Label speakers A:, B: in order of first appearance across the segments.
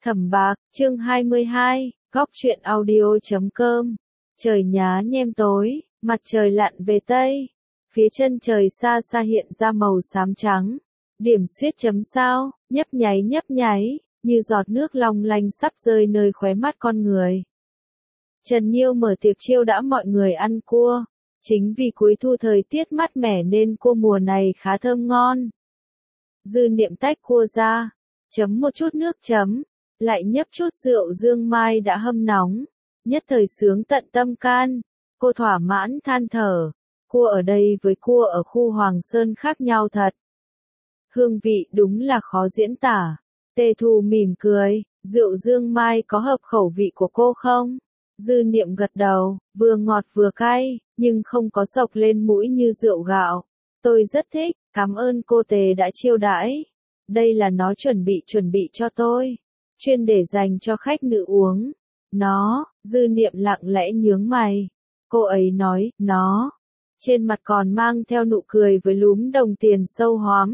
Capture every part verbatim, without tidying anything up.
A: Thẩm Bạc, chương hai mươi hai, góc truyện audio chấm com. Trời nhá nhem tối, mặt trời lặn về tây. Phía chân trời xa xa hiện ra màu xám trắng. Điểm xuyết chấm sao, nhấp nháy nhấp nháy, như giọt nước long lanh sắp rơi nơi khóe mắt con người. Trần Nhiêu mở tiệc chiêu đãi mọi người ăn cua. Chính vì cuối thu thời tiết mát mẻ nên cua mùa này khá thơm ngon. Dư Niệm tách cua ra, chấm một chút nước chấm, lại nhấp chút rượu dương mai đã hâm nóng, nhất thời sướng tận tâm can. Cô thỏa mãn than thở, cua ở đây với cua ở khu Hoàng Sơn khác nhau thật. Hương vị đúng là khó diễn tả. Tề Thù mỉm cười, rượu dương mai có hợp khẩu vị của cô không? Dư Niệm gật đầu, vừa ngọt vừa cay, nhưng không có sộc lên mũi như rượu gạo. Tôi rất thích, cảm ơn cô Tề đã chiêu đãi. Đây là nó chuẩn bị chuẩn bị cho tôi, chuyên để dành cho khách nữ uống. Nó, Dư Niệm lặng lẽ nhướng mày. Cô ấy nói, nó. Trên mặt còn mang theo nụ cười với lúm đồng tiền sâu hoắm.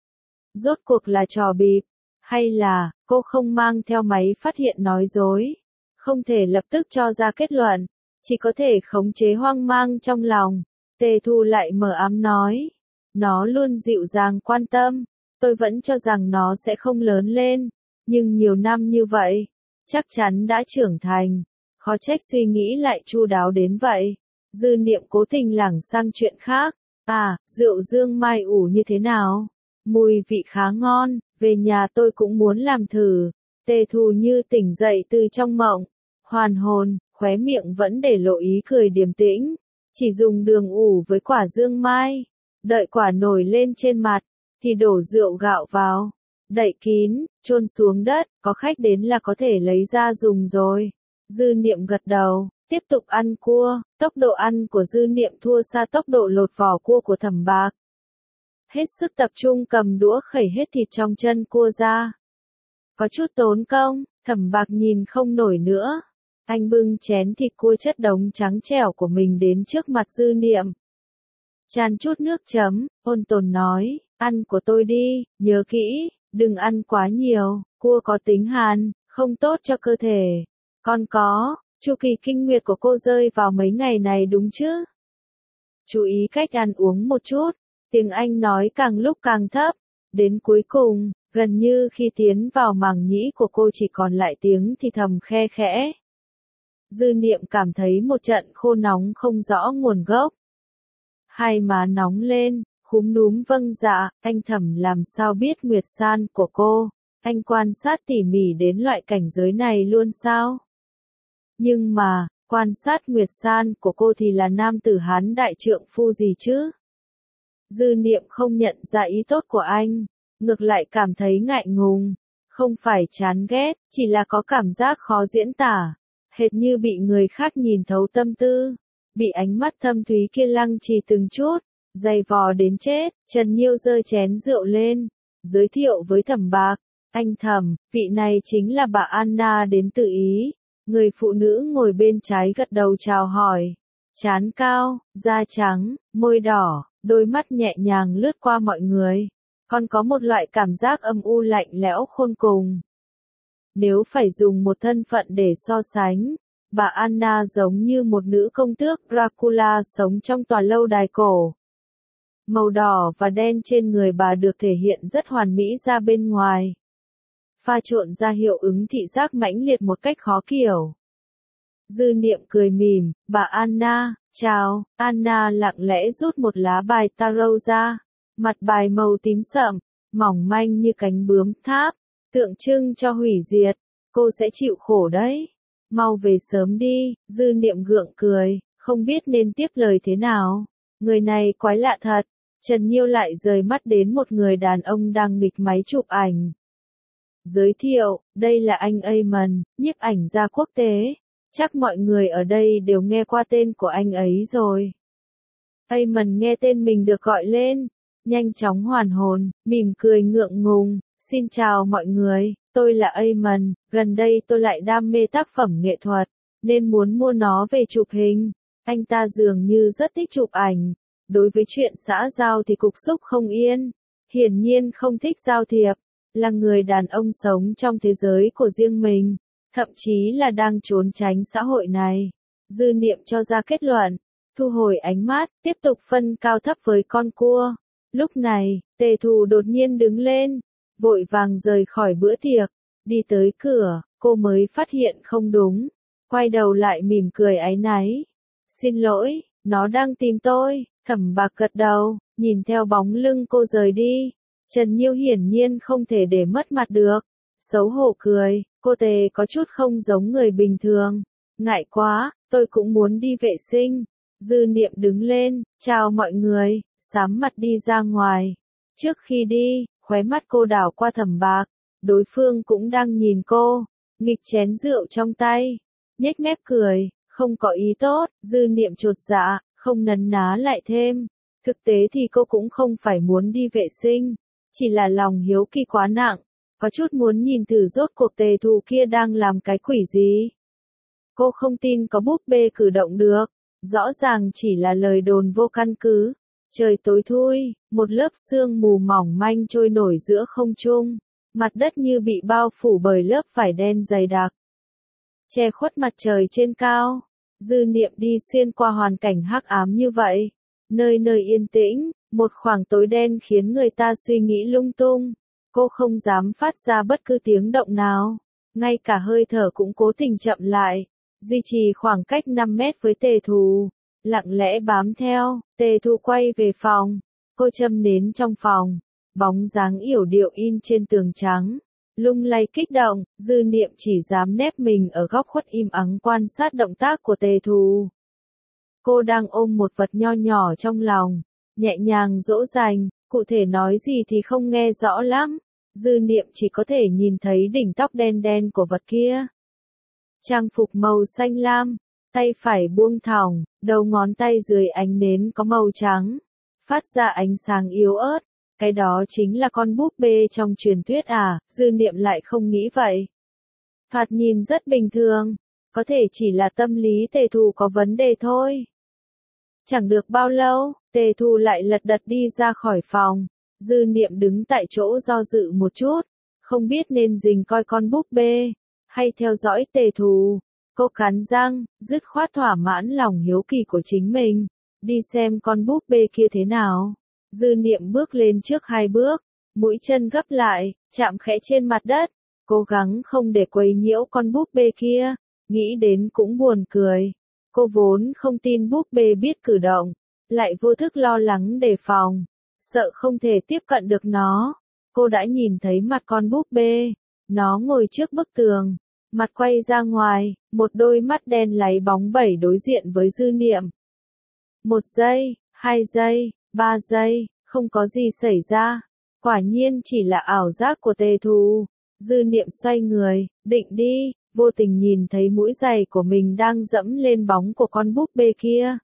A: Rốt cuộc là trò bịp, hay là, cô không mang theo máy phát hiện nói dối. Không thể lập tức cho ra kết luận, chỉ có thể khống chế hoang mang trong lòng. Tề Thù lại mờ ám nói. Nó luôn dịu dàng quan tâm, tôi vẫn cho rằng nó sẽ không lớn lên. Nhưng nhiều năm như vậy, chắc chắn đã trưởng thành. Khó trách suy nghĩ lại chu đáo đến vậy. Dư Niệm cố tình lảng sang chuyện khác. À, rượu dương mai ủ như thế nào? Mùi vị khá ngon, về nhà tôi cũng muốn làm thử. Tề Thù như tỉnh dậy từ trong mộng. Hoàn hồn, khóe miệng vẫn để lộ ý cười điềm tĩnh. Chỉ dùng đường ủ với quả dương mai. Đợi quả nổi lên trên mặt, thì đổ rượu gạo vào. Đậy kín, chôn xuống đất, có khách đến là có thể lấy ra dùng rồi. Dư Niệm gật đầu, tiếp tục ăn cua. Tốc độ ăn của Dư Niệm thua xa tốc độ lột vỏ cua của Thẩm Bạc. Hết sức tập trung cầm đũa khẩy hết thịt trong chân cua ra. Có chút tốn công, Thẩm Bạc nhìn không nổi nữa. Anh bưng chén thịt cua chất đống trắng trẻo của mình đến trước mặt Dư Niệm. Chan chút nước chấm, ôn tồn nói, ăn của tôi đi, nhớ kỹ, đừng ăn quá nhiều, cua có tính hàn, không tốt cho cơ thể. Còn có, chu kỳ kinh nguyệt của cô rơi vào mấy ngày này đúng chứ? Chú ý cách ăn uống một chút, tiếng Anh nói càng lúc càng thấp, đến cuối cùng, gần như khi tiến vào màng nhĩ của cô chỉ còn lại tiếng thì thầm khe khẽ. Dư Niệm cảm thấy một trận khô nóng không rõ nguồn gốc. Hai má nóng lên, khúm núm vâng dạ, anh Thẩm làm sao biết Nguyệt San của cô, anh quan sát tỉ mỉ đến loại cảnh giới này luôn sao? Nhưng mà, quan sát Nguyệt San của cô thì là nam tử Hán đại trượng phu gì chứ? Dư Niệm không nhận ra ý tốt của anh, ngược lại cảm thấy ngại ngùng, không phải chán ghét, chỉ là có cảm giác khó diễn tả, hệt như bị người khác nhìn thấu tâm tư. Bị ánh mắt thâm thúy kia lăng trì từng chút, dày vò đến chết. Trần Nhiêu giơ chén rượu lên, giới thiệu với Thẩm Bạc, anh Thẩm, vị này chính là bà Anna đến từ Ý. Người phụ nữ ngồi bên trái gật đầu chào hỏi, trán cao, da trắng, môi đỏ, đôi mắt nhẹ nhàng lướt qua mọi người, còn có một loại cảm giác âm u lạnh lẽo khôn cùng. Nếu phải dùng một thân phận để so sánh, bà Anna giống như một nữ công tước Dracula sống trong tòa lâu đài cổ. Màu đỏ và đen trên người bà được thể hiện rất hoàn mỹ ra bên ngoài, pha trộn ra hiệu ứng thị giác mãnh liệt một cách khó hiểu. Dư Niệm cười mỉm, bà Anna, chào. Anna lặng lẽ rút một lá bài tarot ra, mặt bài màu tím sậm, mỏng manh như cánh bướm tháp, tượng trưng cho hủy diệt. Cô sẽ chịu khổ đấy. Mau về sớm đi. Dư Niệm gượng cười, không biết nên tiếp lời thế nào. Người này quái lạ thật. Trần Nhiêu lại rời mắt đến một người đàn ông đang nghịch máy chụp ảnh. Giới thiệu, đây là anh Eamon, nhiếp ảnh gia quốc tế. Chắc mọi người ở đây đều nghe qua tên của anh ấy rồi. Eamon nghe tên mình được gọi lên, nhanh chóng hoàn hồn, mỉm cười ngượng ngùng. Xin chào mọi người, tôi là Eamon, gần đây tôi lại đam mê tác phẩm nghệ thuật, nên muốn mua nó về chụp hình. Anh ta dường như rất thích chụp ảnh. Đối với chuyện xã giao thì cục xúc không yên, hiển nhiên không thích giao thiệp. là người đàn ông sống trong thế giới của riêng mình, thậm chí là đang trốn tránh xã hội này. Dư niệm cho ra kết luận, thu hồi ánh mắt, tiếp tục phân cao thấp với con cua. Lúc này, Tề Thù đột nhiên đứng lên, vội vàng rời khỏi bữa tiệc, đi tới cửa, cô mới phát hiện không đúng, quay đầu lại mỉm cười áy náy. Xin lỗi, nó đang tìm tôi. Thẩm Bạc gật đầu, nhìn theo bóng lưng cô rời đi. Trần Nhiêu hiển nhiên không thể để mất mặt được, xấu hổ cười, cô Tề có chút không giống người bình thường. Ngại quá, tôi cũng muốn đi vệ sinh. Dư niệm đứng lên, chào mọi người, sám mặt đi ra ngoài. Trước khi đi, khóe mắt cô đảo qua Thẩm Bạc, đối phương cũng đang nhìn cô, nghịch chén rượu trong tay, nhếch mép cười, không có ý tốt. Dư niệm chột dạ, không nấn ná lại thêm. Thực tế thì cô cũng không phải muốn đi vệ sinh, chỉ là lòng hiếu kỳ quá nặng, có chút muốn nhìn thử rốt cuộc Tề Thù kia đang làm cái quỷ gì. Cô không tin có búp bê cử động được, rõ ràng chỉ là lời đồn vô căn cứ. Trời tối thui, một lớp sương mù mỏng manh trôi nổi giữa không trung, mặt đất như bị bao phủ bởi lớp vải đen dày đặc, che khuất mặt trời trên cao. Dư niệm đi xuyên qua hoàn cảnh hắc ám như vậy, nơi nơi yên tĩnh, một khoảng tối đen khiến người ta suy nghĩ lung tung. Cô không dám phát ra bất cứ tiếng động nào, ngay cả hơi thở cũng cố tình chậm lại, duy trì khoảng cách năm mét với Tề Thù, lặng lẽ bám theo. Tề Thù quay về phòng, cô châm nến trong phòng, bóng dáng yểu điệu in trên tường trắng, lung lay kích động. Dư niệm chỉ dám nép mình ở góc khuất im ắng quan sát động tác của Tề Thù. Cô đang ôm một vật nho nhỏ trong lòng, nhẹ nhàng dỗ dành, cụ thể nói gì thì không nghe rõ lắm. Dư niệm chỉ có thể nhìn thấy đỉnh tóc đen đen của vật kia. Trang phục màu xanh lam, tay phải buông thõng, đầu ngón tay dưới ánh nến có màu trắng, phát ra ánh sáng yếu ớt. Cái đó chính là con búp bê trong truyền thuyết à? Dư niệm lại không nghĩ vậy. Thoạt nhìn rất bình thường, có thể chỉ là tâm lý Tề Thù có vấn đề thôi. Chẳng được bao lâu, Tề Thù lại lật đật đi ra khỏi phòng. Dư niệm đứng tại chỗ do dự một chút, không biết nên rình coi con búp bê, hay theo dõi Tề Thù. Cô cắn răng, dứt khoát thỏa mãn lòng hiếu kỳ của chính mình, đi xem con búp bê kia thế nào. Dư niệm bước lên trước hai bước, mũi chân gấp lại, chạm khẽ trên mặt đất, cố gắng không để quấy nhiễu con búp bê kia. Nghĩ đến cũng buồn cười. Cô vốn không tin búp bê biết cử động, lại vô thức lo lắng đề phòng, sợ không thể tiếp cận được nó. Cô đã nhìn thấy mặt con búp bê, nó ngồi trước bức tường, mặt quay ra ngoài, một đôi mắt đen láy bóng bẩy đối diện với dư niệm. Một giây, hai giây, ba giây, không có gì xảy ra. Quả nhiên chỉ là ảo giác của Tề Thù. Dư niệm xoay người, định đi, vô tình nhìn thấy mũi giày của mình đang dẫm lên bóng của con búp bê kia.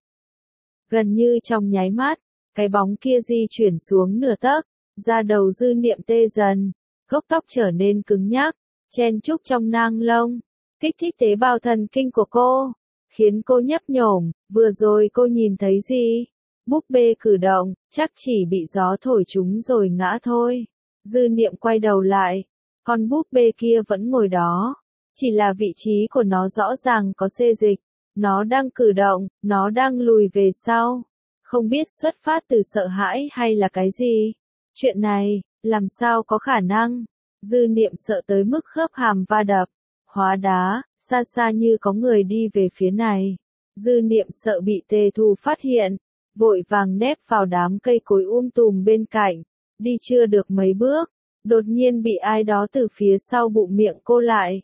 A: Gần như trong nháy mắt, cái bóng kia di chuyển xuống nửa tấc, da đầu dư niệm tê dần, gốc tóc trở nên cứng nhắc, chen chúc trong nang lông, kích thích tế bào thần kinh của cô, khiến cô nhấp nhổm. Vừa rồi cô nhìn thấy gì? Búp bê cử động, chắc chỉ bị gió thổi chúng rồi ngã thôi. Dư niệm quay đầu lại, con búp bê kia vẫn ngồi đó, chỉ là vị trí của nó rõ ràng có xê dịch, nó đang cử động, nó đang lùi về sau, không biết xuất phát từ sợ hãi hay là cái gì. Chuyện này, làm sao có khả năng? Dư niệm sợ tới mức khớp hàm va đập, hóa đá, xa xa như có người đi về phía này. Dư niệm sợ bị Tề Thù phát hiện, vội vàng nép vào đám cây cối um tùm bên cạnh, đi chưa được mấy bước, đột nhiên bị ai đó từ phía sau bụng miệng cô lại.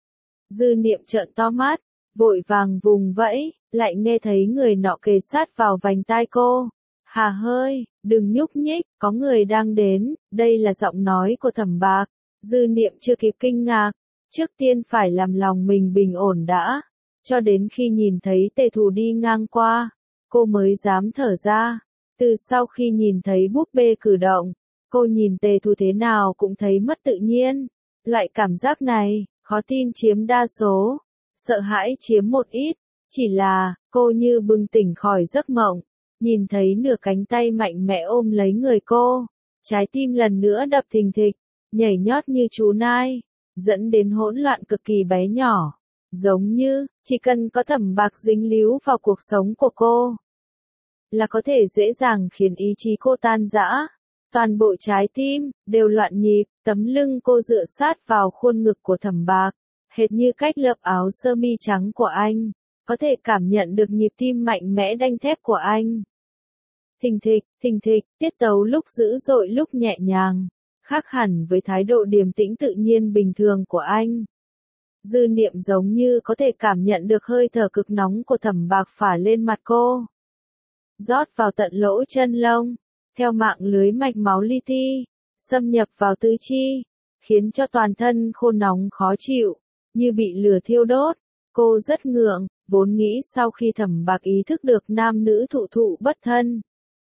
A: Dư niệm trợn to mắt, vội vàng vùng vẫy, lại nghe thấy người nọ kề sát vào vành tai cô. Hà hơi, đừng nhúc nhích, có người đang đến. Đây là giọng nói của Thẩm Bạc. Dư niệm chưa kịp kinh ngạc, trước tiên phải làm lòng mình bình ổn đã, cho đến khi nhìn thấy Tề Thù đi ngang qua, cô mới dám thở ra. Từ sau khi nhìn thấy búp bê cử động, cô nhìn Tề Thù thế nào cũng thấy mất tự nhiên. Loại cảm giác này, khó tin chiếm đa số, sợ hãi chiếm một ít. Chỉ là, cô như bừng tỉnh khỏi giấc mộng, nhìn thấy nửa cánh tay mạnh mẽ ôm lấy người cô, trái tim lần nữa đập thình thịch. nhảy nhót như chú nai, dẫn đến hỗn loạn cực kỳ bé nhỏ. Giống như, chỉ cần có Thẩm Bạc dính líu vào cuộc sống của cô, là có thể dễ dàng khiến ý chí cô tan rã. Toàn bộ trái tim, đều loạn nhịp, tấm lưng cô dựa sát vào khuôn ngực của Thẩm Bạc, hệt như cách lớp áo sơ mi trắng của anh, có thể cảm nhận được nhịp tim mạnh mẽ đanh thép của anh. Thình thịch, thình thịch, tiết tấu lúc dữ dội lúc nhẹ nhàng, khác hẳn với thái độ điềm tĩnh tự nhiên bình thường của anh. Dư Niệm giống như có thể cảm nhận được hơi thở cực nóng của Thẩm Bạc phả lên mặt cô, rót vào tận lỗ chân lông, theo mạng lưới mạch máu li ti, xâm nhập vào tứ chi, khiến cho toàn thân khô nóng khó chịu, như bị lửa thiêu đốt. Cô rất ngượng, vốn nghĩ sau khi Thẩm Bạc ý thức được nam nữ thụ thụ bất thân,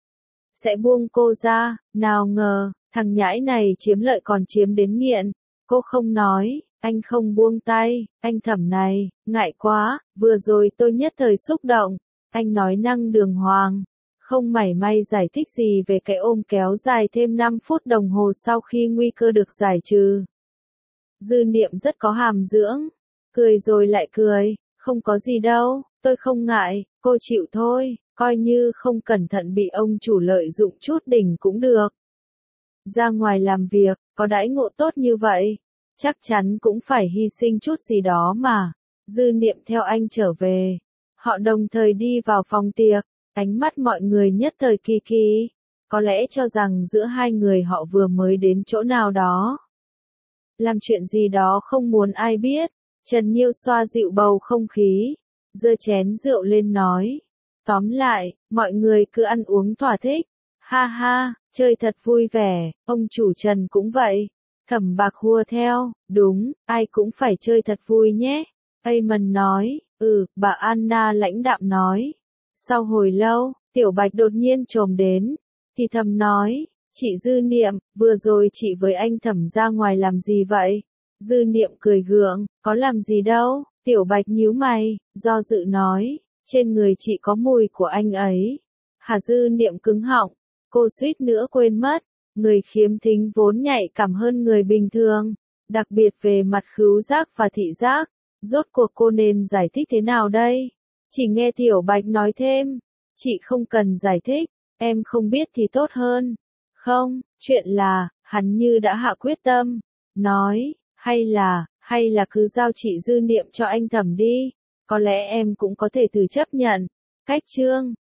A: sẽ buông cô ra, nào ngờ, thằng nhãi này chiếm lợi còn chiếm đến nghiện. Cô không nói, anh không buông tay, anh Thẩm này, ngại quá, vừa rồi tôi nhất thời xúc động, anh nói năng đường hoàng, không mảy may giải thích gì về cái ôm kéo dài thêm năm phút đồng hồ sau khi nguy cơ được giải trừ. Dư Niệm rất có hàm dưỡng, cười rồi lại cười, không có gì đâu, tôi không ngại, cô chịu thôi, coi như không cẩn thận bị ông chủ lợi dụng chút đỉnh cũng được. Ra ngoài làm việc, có đãi ngộ tốt như vậy, chắc chắn cũng phải hy sinh chút gì đó mà. Dư Niệm theo anh trở về, họ đồng thời đi vào phòng tiệc, ánh mắt mọi người nhất thời kỳ kỳ, có lẽ cho rằng giữa hai người họ vừa mới đến chỗ nào đó, làm chuyện gì đó không muốn ai biết. Trần Nhiêu xoa dịu bầu không khí, giơ chén rượu lên nói, tóm lại, mọi người cứ ăn uống thỏa thích, ha ha, chơi thật vui vẻ, ông chủ Trần cũng vậy. Thẩm Bạc hùa theo, đúng, ai cũng phải chơi thật vui nhé. Eamon nói, ừ, bà Anna lãnh đạm nói. Sau hồi lâu, Tiểu Bạch đột nhiên trồm đến, thì thầm nói, chị Dư Niệm, vừa rồi chị với anh Thẩm ra ngoài làm gì vậy? Dư Niệm cười gượng, có làm gì đâu. Tiểu Bạch nhíu mày, do dự nói, trên người chị có mùi của anh ấy. Hà Dư Niệm cứng họng, cô suýt nữa quên mất, người khiếm thính vốn nhạy cảm hơn người bình thường, đặc biệt về mặt khứu giác và thị giác. Rốt cuộc cô nên giải thích thế nào đây? Chỉ nghe Tiểu Bạch nói thêm, chị không cần giải thích, em không biết thì tốt hơn. Không, chuyện là, hắn như đã hạ quyết tâm, nói, hay là, hay là cứ giao chị Dư Niệm cho anh Thẩm đi, có lẽ em cũng có thể thử chấp nhận. Cách chương